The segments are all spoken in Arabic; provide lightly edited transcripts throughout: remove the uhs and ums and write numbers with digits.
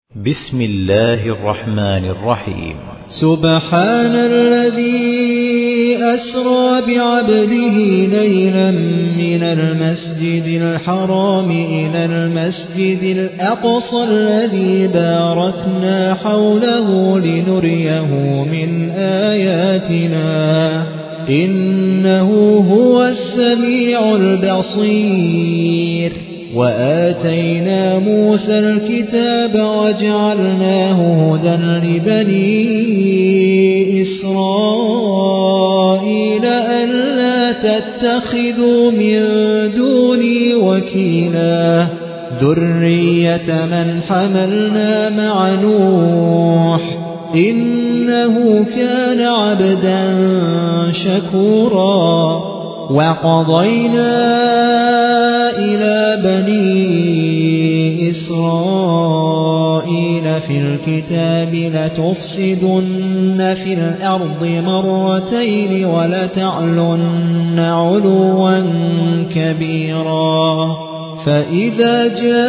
بسم الله الرحمن الرحيم. سبحان الذي أسرى بعبده ليلا من المسجد الحرام إلى المسجد الأقصى الذي باركنا حوله لنريه من آياتنا إنه هو السميع البصير. وآتينا موسى الكتاب وجعلناه هدى لبني إسرائيل ألا تتخذوا من دوني وكيلا ذرية من حملنا مع نوح إنه كان عبدا شكورا. وقضينا إلى بني إسرائيل في الكتاب لتفسدن في الأرض مرتين ولتعلن علوا كبيرا. فإذا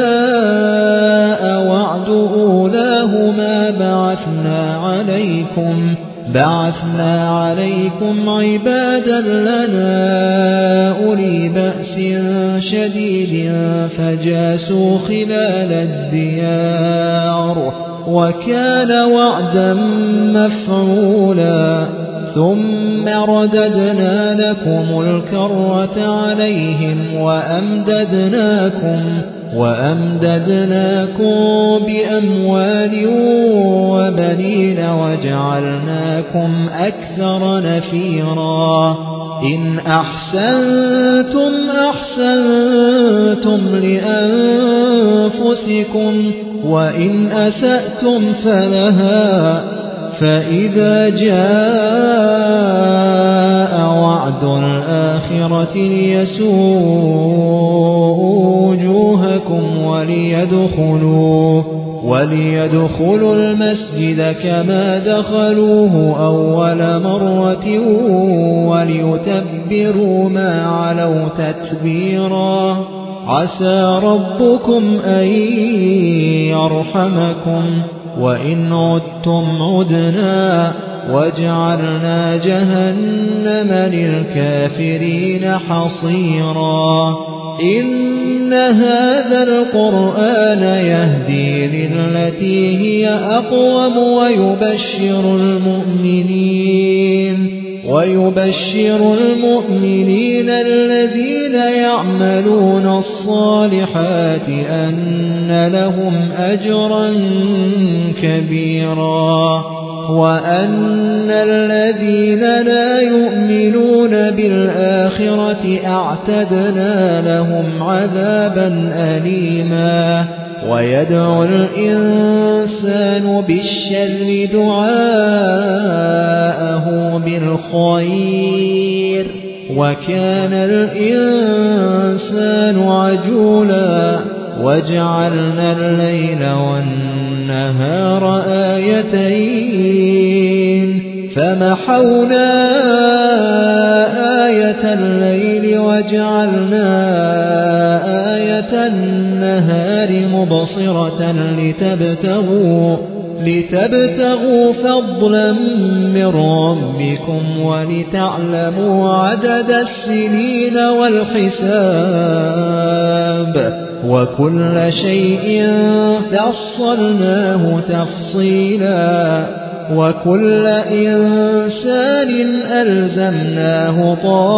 جاء وعد أولاهما بعثنا عليكم عبادا لنا أولي بأس شديد فجاسوا خلال الديار وكان وعدا مفعولا. ثم رددنا لكم الكرة عليهم وأمددناكم بأموال وبنين وجعلناكم أكثر نفيرا. إن أحسنتم أحسنتم لأنفسكم وإن أسأتم فلها. فإذا جاء وعد الآخرة ليسوءوا وجوهكم وليدخلوا المسجد كما دخلوه أول مرة وليتبروا ما علوا تتبيرا. عسى ربكم أن يرحمكم وإن عدتم عدنا وجعلنا جهنم للكافرين حصيرا. إن هذا القرآن يهدي للتي هي أقوم ويبشر المؤمنين الذين يعملون الصالحات أن لهم أجرا كبيرا. وأن الذين لا يؤمنون بالآخرة أعتدنا لهم عذابا أليما. ويدعو الإنسان بالشر دعاءه بالخير وكان الإنسان عجولا. وجعلنا الليل والنهار آيتين فمحونا آية الليل وجعلنا آية النهار مبصرة لتبتغوا فضلا من ربكم ولتعلموا عدد السنين والحساب وكل شيء فصلناه تفصيلا. وكل إنسان ألزمناه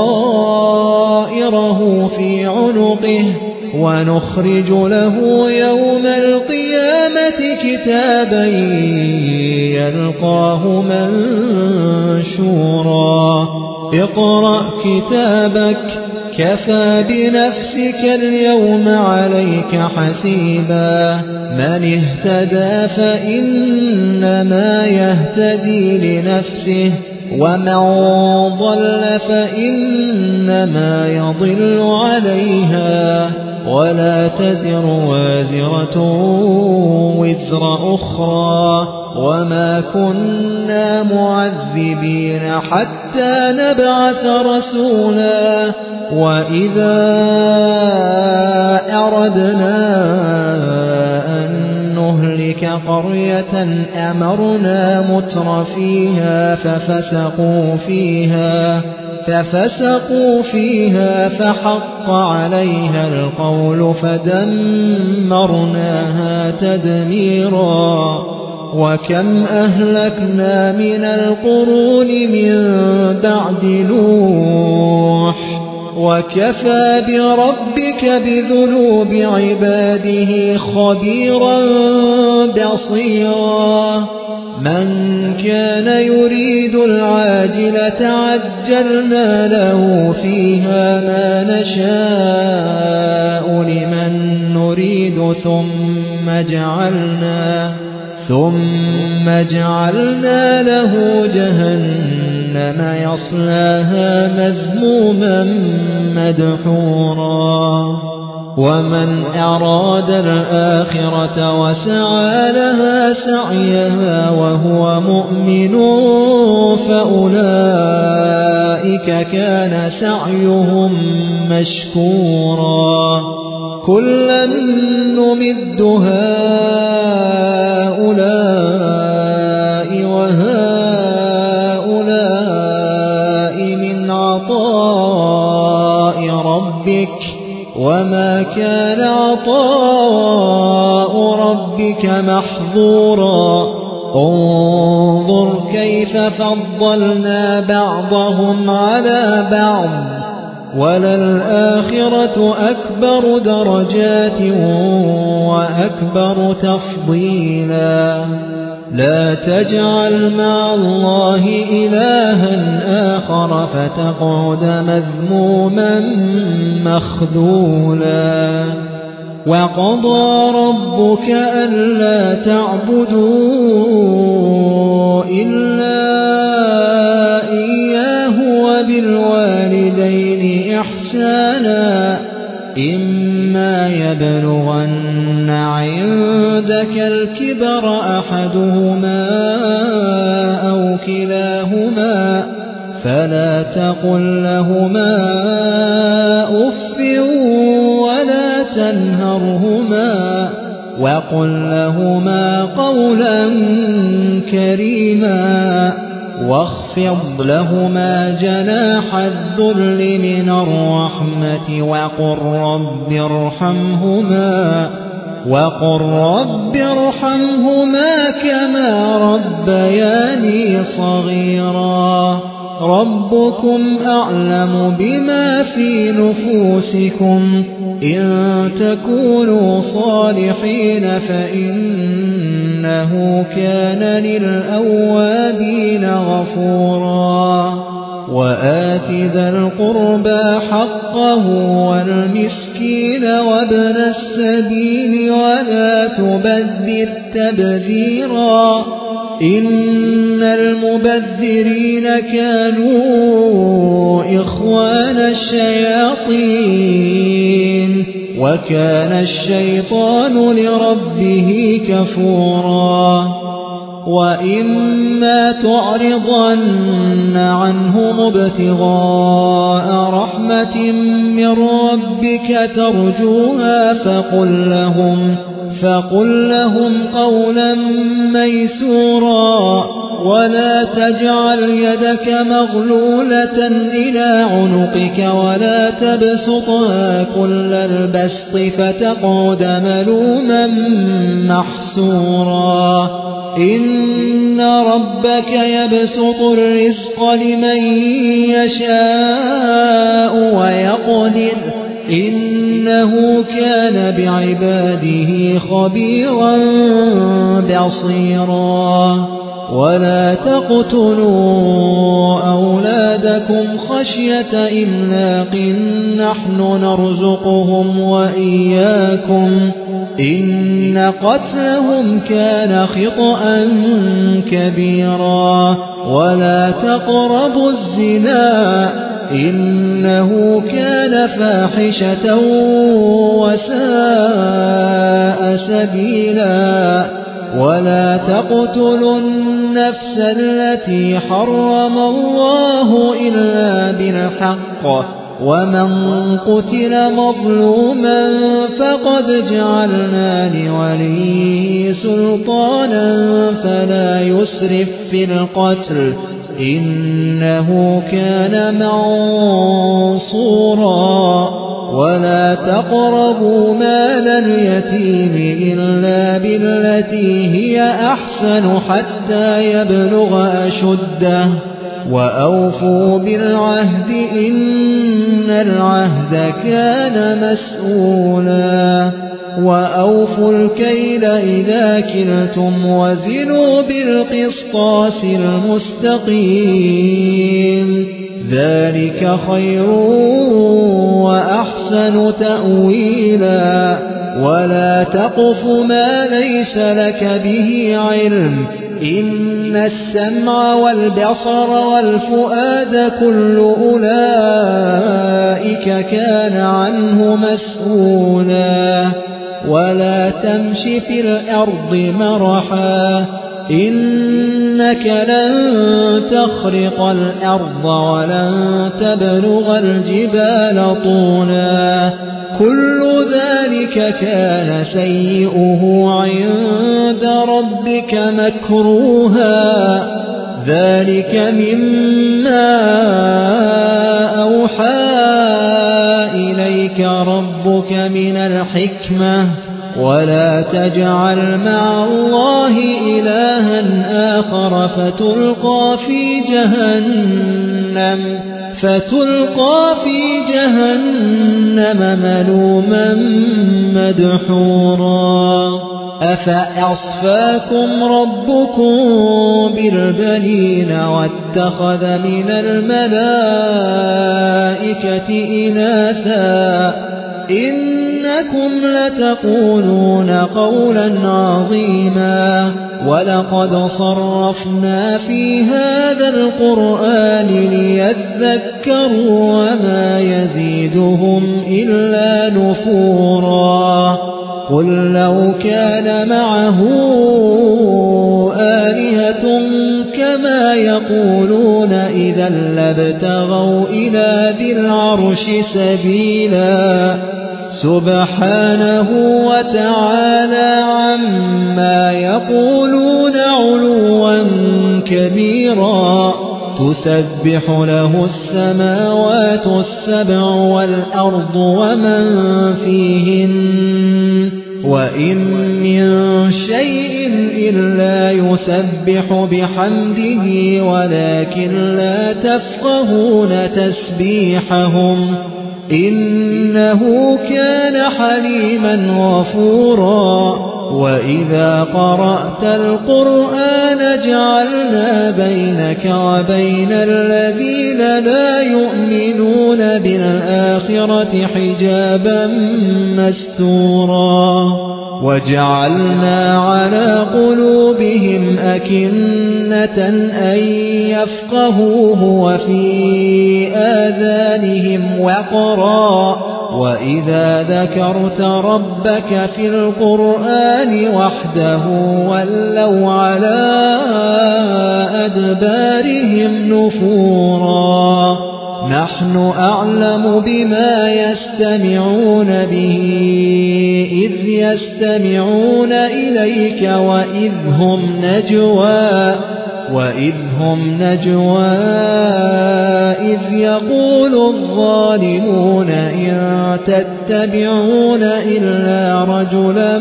طائره في عنقه ونخرج له يوم القيامة كتابا يلقاه منشورا. اقرأ كتابك كفى بنفسك اليوم عليك حسيبا. من اهتدى فإنما يهتدي لنفسه ومن ضل فإنما يضل عليها ولا تزر وازرة وزر أخرى وما كنا معذبين حتى نبعث رسولا. وإذا أردنا أن نهلك قرية أمرنا مترفيها ففسقوا فيها فحق عليها القول فدمرناها تدميرا وكم أهلكنا من القرون من بعد نوح وكفى بربك بذنوب عباده خبيرا بصيرا من كان يريد العاجلة عجلنا له فيها ما نشاء لمن نريد ثم جعلنا له جهنم يصلاها مذموما مدحورا ومن أراد الآخرة وسعى لها سعيها وهو مؤمن فأولئك كان سعيهم مشكورا كلا نمد هؤلاء وهؤلاء من عطاء ربك وما كان عطاء ربك محظورا انظر كيف فضلنا بعضهم على بعض وللآخرة أكبر درجات وأكبر تفضيلا لا تجعل مع الله إلها آخر فتقعد مذموما مخذولا وقضى ربك ألا تعبدوا إلا إياه وبالوالدين إحسانا إما يبلغن عندك الكبر أحدهما أو كلاهما فلا تقل لهما أف ولا تنهرهما وقل لهما قولا كريما واخفض لهما جناح الذل من الرحمة وقل رب ارحمهما كما ربياني صغيرا ربكم أعلم بما في نفوسكم إن تكونوا صالحين فإنه كان للأوابين غفورا وآت ذا القربى حقه والمسكين وابن السبيل ولا تبذر تبذيرا إن المبذرين كانوا إخوان الشياطين وكان الشيطان لربه كفورا وإما تعرضن عنهم ابتغاء رحمة من ربك ترجوها فقل لهم قولا ميسورا ولا تجعل يدك مغلولة إلى عنقك ولا تبسطها كل البسط فتقعد ملوما محسورا إن ربك يبسط الرزق لمن يشاء ويقدر إنه كان بعباده خبيرا بصيرا ولا تقتلوا أولادكم خشية إملاق نحن نرزقهم وإياكم إن قتلهم كان خطأ كبيرا ولا تقربوا الزنا إنه كان فاحشة وساء سبيلا ولا تقتلوا النفس التي حرم الله إلا بالحق ومن قتل مظلوما فقد جعلنا لوليه سلطانا فلا يسرف في القتل إنه كان منصورا ولا تقربوا مال اليتيم إلا بالتي هي أحسن حتى يبلغ أشده وأوفوا بالعهد إن العهد كان مسؤولا وأوفوا الكيل إذا كلتم وزنوا بالقسطاس المستقيم ذلك خير وأحسن تأويلا ولا تقف ما ليس لك به علم إن السمع والبصر والفؤاد كل أولئك كان عنه مسؤولا ولا تمش في الأرض مرحا إنك لن تخرق الأرض ولن تبلغ الجبال طولا كل ذلك كان سيئه عند ربك مكروها ذلك مما أوحى إليك ربك من الحكمة ولا تجعل مع الله إلها آخر فتلقى في جهنم ملوما مدحورا أفأصفاكم ربكم بالبنين واتخذ من الملائكة إناثا إنكم لتقولون قولا عظيما ولقد صرفنا في هذا القرآن ليذكروا وما يزيدهم إلا نفورا قل لو كان معه آلهة كما يقولون إذا لابتغوا إلى ذي العرش سبيلا سبحانه وتعالى عما يقولون علوا كبيرا تسبح له السماوات السبع والأرض ومن فيهن وإن من شيء إلا يسبح بحمده ولكن لا تفقهون تسبيحهم إنه كان حليما غفورا وإذا قرأت القرآن جعلنا بينك وبين الذين لا يؤمنون بالآخرة حجابا مستورا وجعلنا على قلوبهم أكنة أن يفقهوه وفي آذانهم وقرا وإذا ذكرت ربك في القرآن وحده ولوا على أدبارهم نفورا نحن أعلم بما يستمعون به إذ يستمعون إليك وإذ هم نجوى إذ يقول الظالمون إن تتبعون إلا رجلا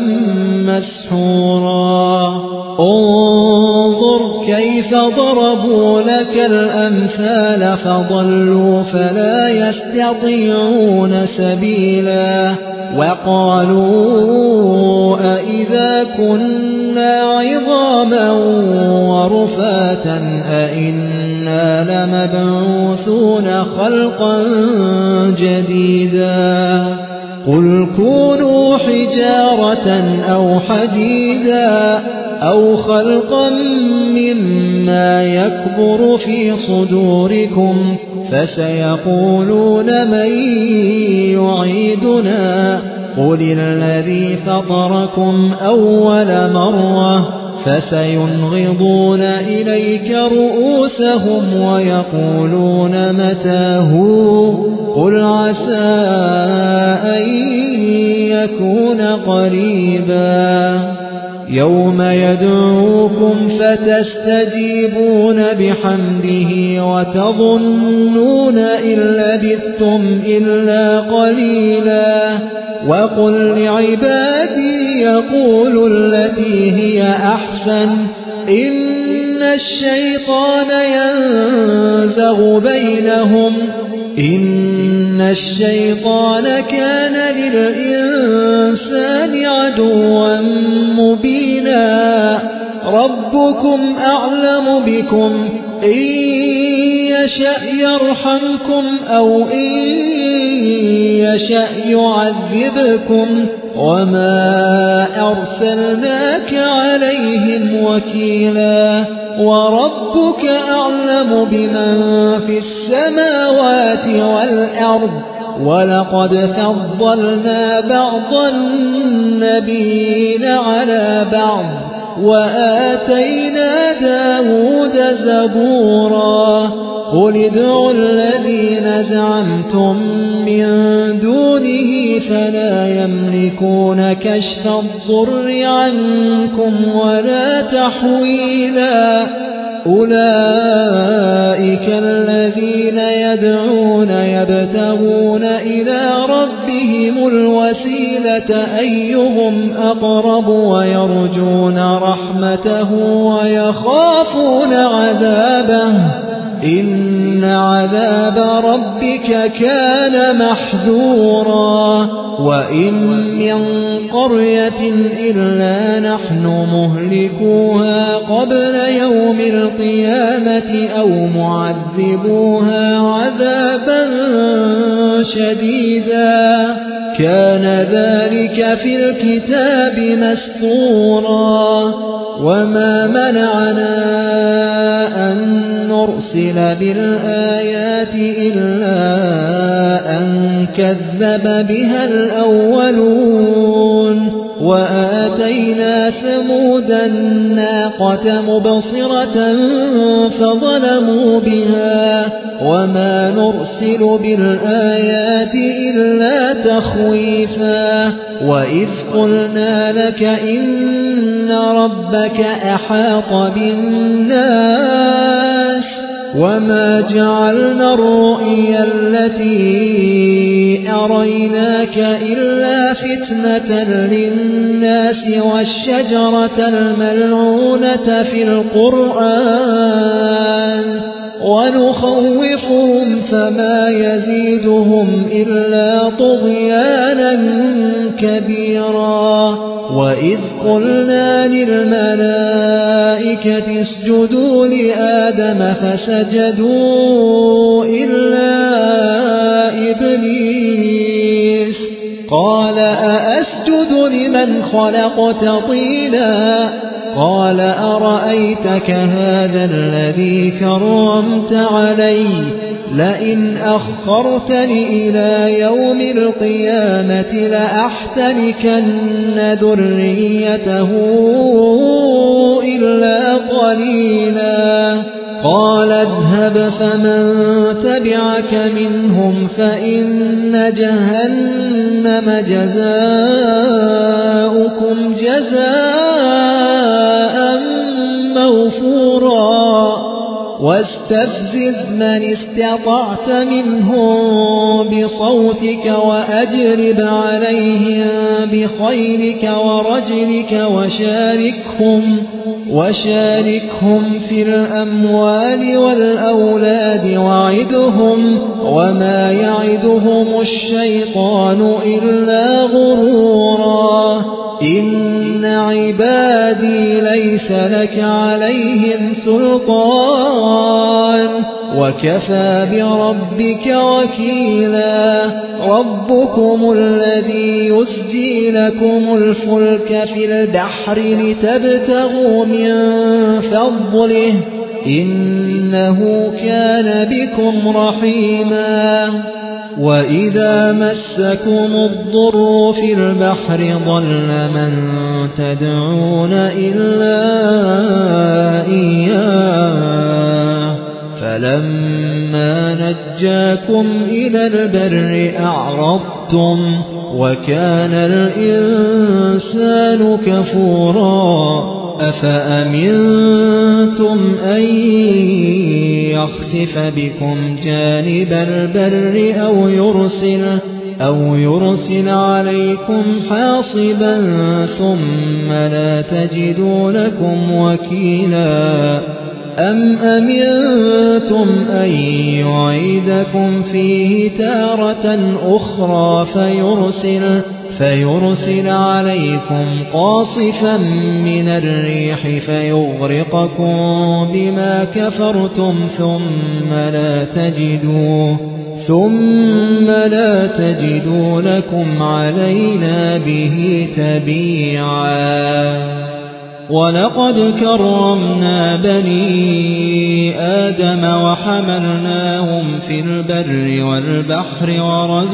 مسحورا انظر كيف ضربوا لك الأمثال فضلوا فلا يستطيعون سبيلا وقالوا أئذا كنا عظاما ورفاتا أئنا لمبعوثون خلقا جديدا قل كونوا حجارة أو حديدا أو خلقا مما يكبر في صدوركم فسيقولون من يعيدنا قل الذي فطركم أول مرة فسينغضون إليك رؤوسهم ويقولون متى هو قل عسى أن يكون قريبا يوم يدعوكم فتستجيبون بحمده وتظنون إن لبثتم إلا قليلا وقل لعبادي يقولوا التي هي أحسن إن الشيطان ينزغ بينهم إن الشيطان كان للإنسان عدوا مبينا ربكم أعلم بكم إن يشأ يرحمكم أو إن يشأ يعذبكم وما أرسلناك عليهم وكيلا وربك أعلم بمن في السماوات والأرض ولقد فضلنا بعض النبيين على بعض وآتينا داود زبورا قل ادعوا الذين زعمتم من دونه فلا يملكون كشف الضر عنكم ولا تحويلا أولئك الذين يدعون يبتغون إلى ربهم الوسيلة أيهم أقرب ويرجون رحمته ويخافون عذابه إن عذاب ربك كان محذورا وإن من قرية إلا نحن مهلكوها قبل يوم القيامة أو معذبوها عذابا شديدا كان ذلك في الكتاب مسطورا وما منعنا أن نرسل بالآيات إلا أن كذب بها الأولون وآتينا ثمود الناقة مبصرة فظلموا بها وما نرسل بالآيات إلا تخويفا وإذ قلنا لك إن ربك أحاط بالناس وما جعلنا الرؤيا التي أريناك إلا فتنة للناس والشجرة الملعونة في القرآن ونخوفهم فما يزيدهم إلا طغيانا كبيرا وإذ قلنا للملائكة اسجدوا لآدم فسجدوا إلا إبليس قال أأسجد لمن خلقت طينا قال أرأيتك هذا الذي كرمت علي لئن أخرتني إلى يوم القيامة لأحتنكن ذريته إلا قليلا قال اذهب فمن تبعك منهم فإن جهنم جزاؤكم جزاء موفورا واستفزز من استطعت منهم بصوتك وأجلب عليهم بخيلك ورجلك وشاركهم في الأموال والأولاد وعدهم وما يعدهم الشيطان إلا غرورا إن عبادي ليس لك عليهم سلطان وكفى بربك وكيلا ربكم الذي يسجي لكم الفلك في البحر لتبتغوا من فضله إنه كان بكم رحيما وإذا مسكم الضر في البحر ضل من تدعون إلا إياه فلما نجاكم إلى البر أعرضتم وكان الإنسان كفورا أفأمنتم أن يخسف بكم جانب البر أو يرسل عليكم حاصبا ثم لا تجدوا لكم وكيلا أم أمنتم أن يعيدكم فيه تارة أخرى فيرسل عليكم قاصفا من الريح فيغرقكم بما كفرتم ثم لا تجدوا لكم علينا به تبيعا ولقد كرمنا بني آدم وحملناهم في البر والبحر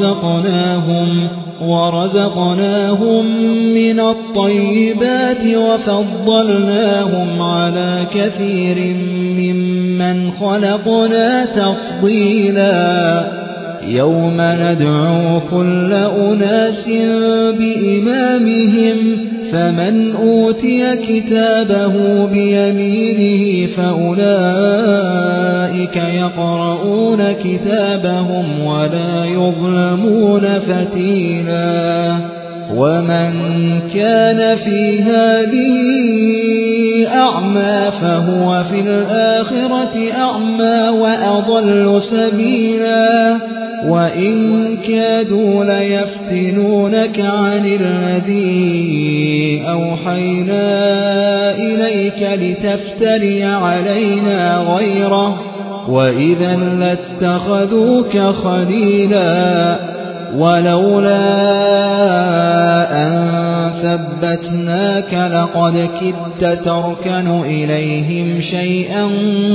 ورزقناهم من الطيبات وفضلناهم على كثير ممن خلقنا تفضيلا يوم ندعو كل أناس بإمامهم فمن أوتي كتابه بيمينه فأولئك يقرؤون كتابهم ولا يظلمون فتيلا ومن كان في هذه أعمى فهو في الآخرة أعمى وأضل سبيلا وإن كادوا ليفتنونك عن الذي أوحينا إليك لتفتري علينا غيره وإذا لاتخذوك خليلا ولولا أن ثبتناك لقد كدت تركن إليهم شيئا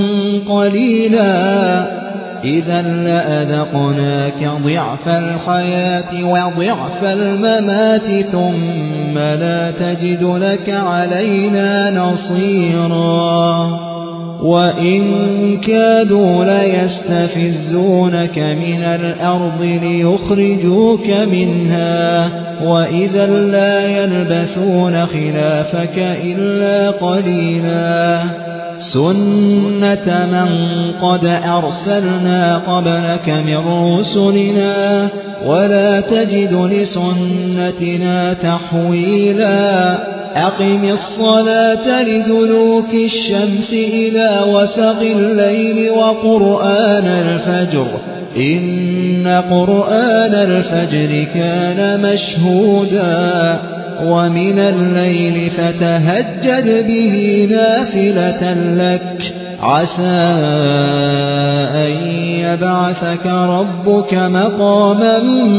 قليلا إذا لأذقناك ضعف الحياة وضعف الممات ثم لا تجد لك علينا نصيرا وإن كادوا ليستفزونك من الأرض ليخرجوك منها وإذا لا يلبثون خلافك إلا قليلا سنة من قد أرسلنا قبلك من رسلنا ولا تجد لسنتنا تحويلا أقم الصلاة لدلوك الشمس إلى وسق الليل وقرآن الفجر إن قرآن الفجر كان مشهودا ومن الليل فتهجد به نافلة لك عسى أن يبعثك ربك مقاما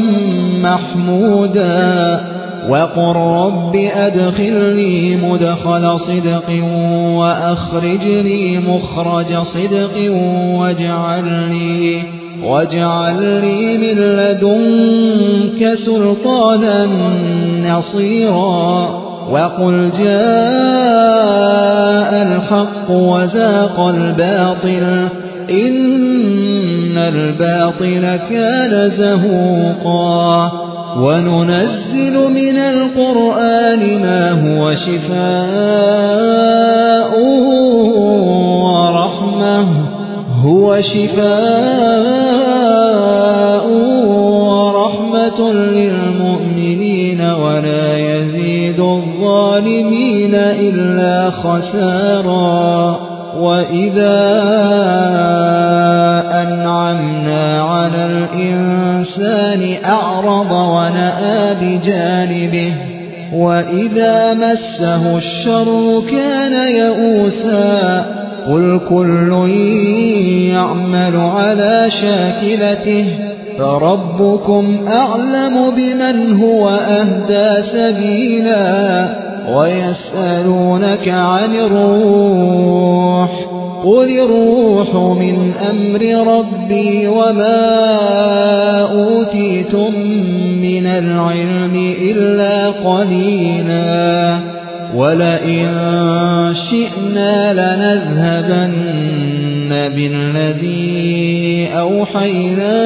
محمودا وقل رب أدخلني مدخل صدق وأخرجني مخرج صدق واجعل لي من لدنك سلطانا نصيرا وقل جاء الحق وزاق الباطل إن الباطل كان زهوقا وننزل من القرآن ما هو شفاء ورحمة للمؤمنين ولا يزيد الظالمين إلا خسارا وإذا أنعمنا على الإنسان أعرض ونأى بجانبه وإذا مسه الشر كان يئوسا قل كل يعمل على شاكلته فربكم أعلم بمن هو أهدى سبيلا ويسألونك عن الروح قل الروح من أمر ربي وما أوتيتم من العلم إلا قليلا ولئن شئنا لنذهبن بالذي أوحينا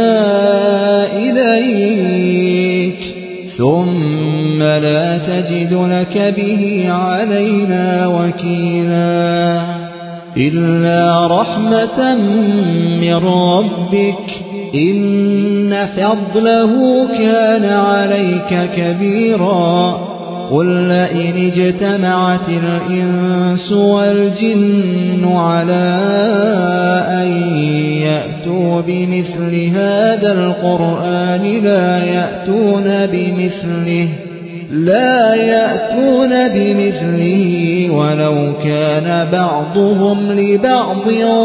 إليك ثم لا تجد لك به علينا وكيلا إلا رحمة من ربك إن فضله كان عليك كبيرا قل لئن اجتمعت الإنس والجن على أن يأتوا بمثل هذا القرآن لا يأتون بمثله ولو كان بعضهم لبعض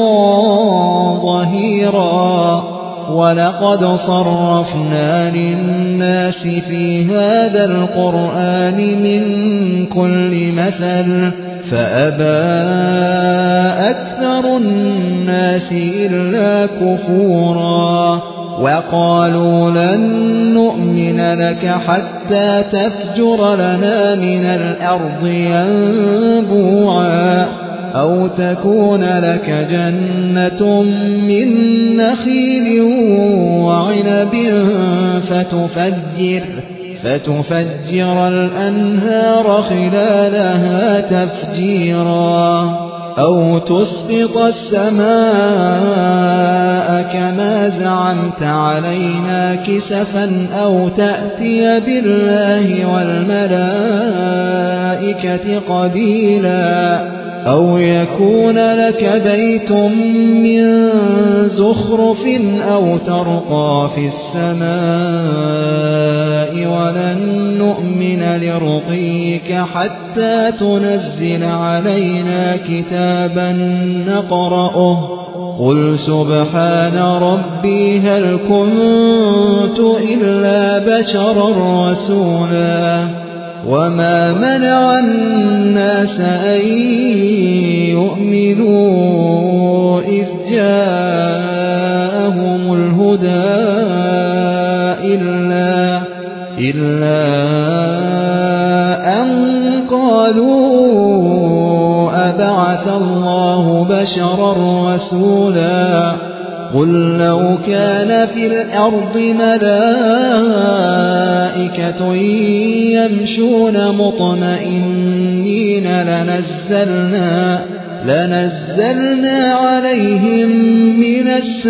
ظهيرا ولقد صرفنا للناس في هذا القرآن من كل مثل فأبى أكثر الناس إلا كفورا وقالوا لن نؤمن لك حتى تفجر لنا من الأرض ينبوعا أو تكون لك جنة من نخيل وعنب فتفجر الأنهار خلالها تفجيرا أو تسقط السماء كما زعمت علينا كسفا أو تأتي بالله والملائكة قبيلا أو يكون لك بيت من زخرف أو ترقى في السماء ولن نؤمن لرقيك حتى تنزل علينا كتابا نقرأه قل سبحان ربي هل كنت إلا بشرا رسولا وما منع الناس أن يؤمنوا إذ جاءهم الهدى إلا أن قالوا أبعث الله بشرا رسولا قل لو كان في الأرض ملائكة يمشون مطمئنين لنزلنا عليهم من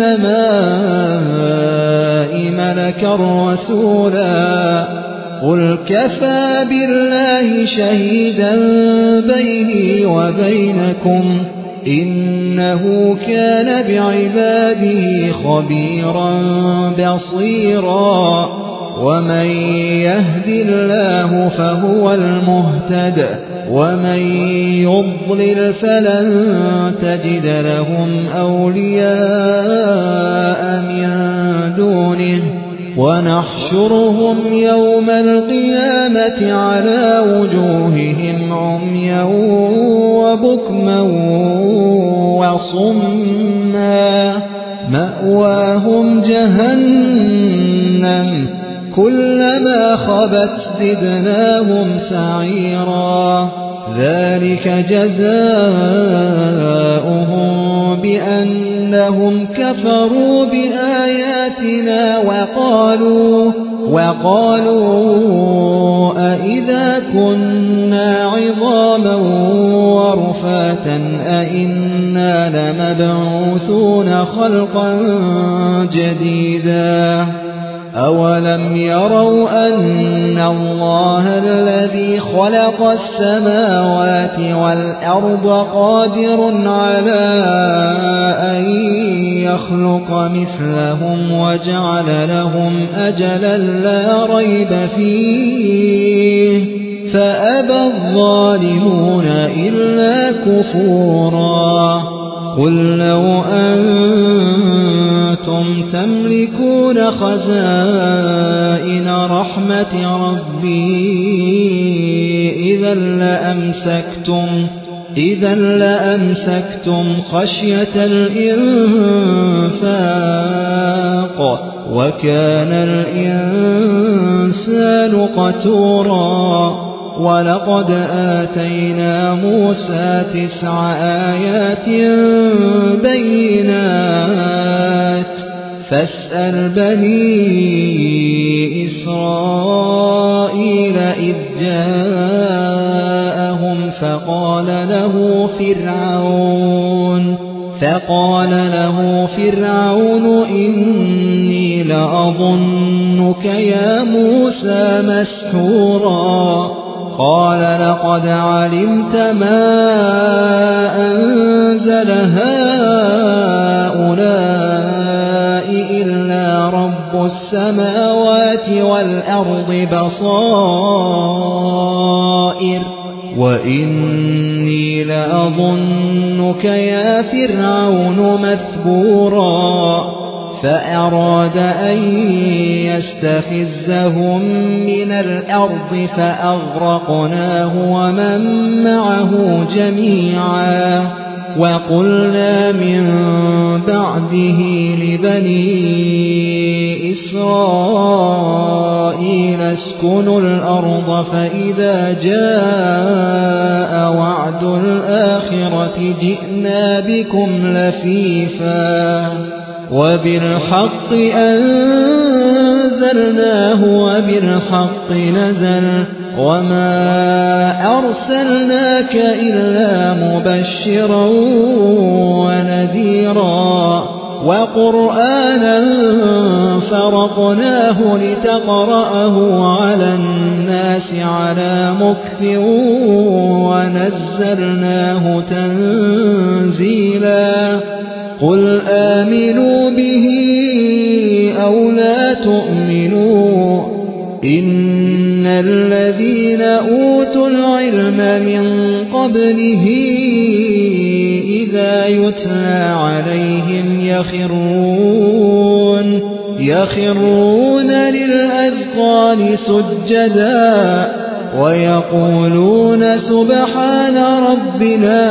السماء ملكا رسولا قل كفى بالله شهيدا بيني وبينكم إنه كان بعباده خبيرا بصيرا ومن يهد الله فهو المهتد ومن يضلل فلن تجد لهم أولياء من دونه ونحشرهم يوم القيامة على وجوههم عميا وبكما وصما مأواهم جهنم كلما خبت زدناهم سعيرا ذلك جزاؤهم بأنهم كفروا بآياتنا وقالوا أإذا كنا عظاما ورفاتا أإنا لمبعوثون خلقا جديدا أولم يروا أن الله الذي خلق السماوات والأرض قادر على أن يخلق مثلهم وجعل لهم أجلا لا ريب فيه فأبى الظالمون إلا كفورا قل لو أنتم تملكون خزائن رحمة ربي إذا إذا لأمسكتم خشية الإنفاق وكان الإنسان قتورا ولقد آتينا موسى 9 آيات بينات فاسأل بني إسرائيل إذ جاءهم فقال له فرعون إني لأظنك يا موسى مسحورا قال لقد علمت ما أنزل هؤلاء إلا رب السماوات والأرض بصائر وإني لأظنك يا فرعون مثبورا فأراد أن يستفزهم من الأرض فأغرقناه ومن معه جميعا وقلنا من بعده لبني إسرائيل اسكنوا الأرض فإذا جاء وعد الآخرة جئنا بكم لفيفا وبالحق أنزلناه وبالحق نزل وما أرسلناك إلا مبشرا ونذيرا وقرآنا فرقناه لتقرأه على الناس على مكث ونزلناه تنزيلا قل آمنوا به أو لا تؤمنوا إن الذين أوتوا العلم من قبله إذا يتلى عليهم يخرون للأذقان سجدا ويقولون سبحان ربنا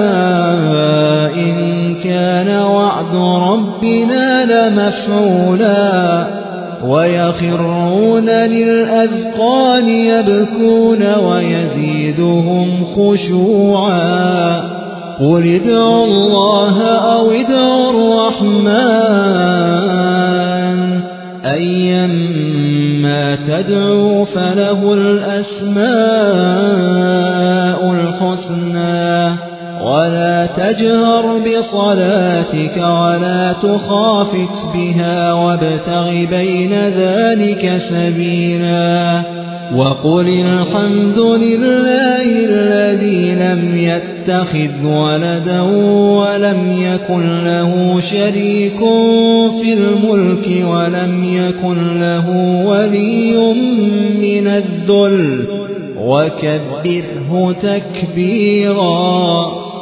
إن كان وعد ربنا لمفعولا ويخرون للأذقان يبكون ويزيدهم خشوعا قل ادعوا الله أو ادعوا الرحمن أيما تدعوا فله الأسماء الحسنى ولا تجهر بصلاتك ولا تخافت بها وابتغ بين ذلك سبيلا وقل الحمد لله الذي لم يتخذ ولدا ولم يكن له شريك في الملك ولم يكن له ولي من الذل وكبره تكبيرا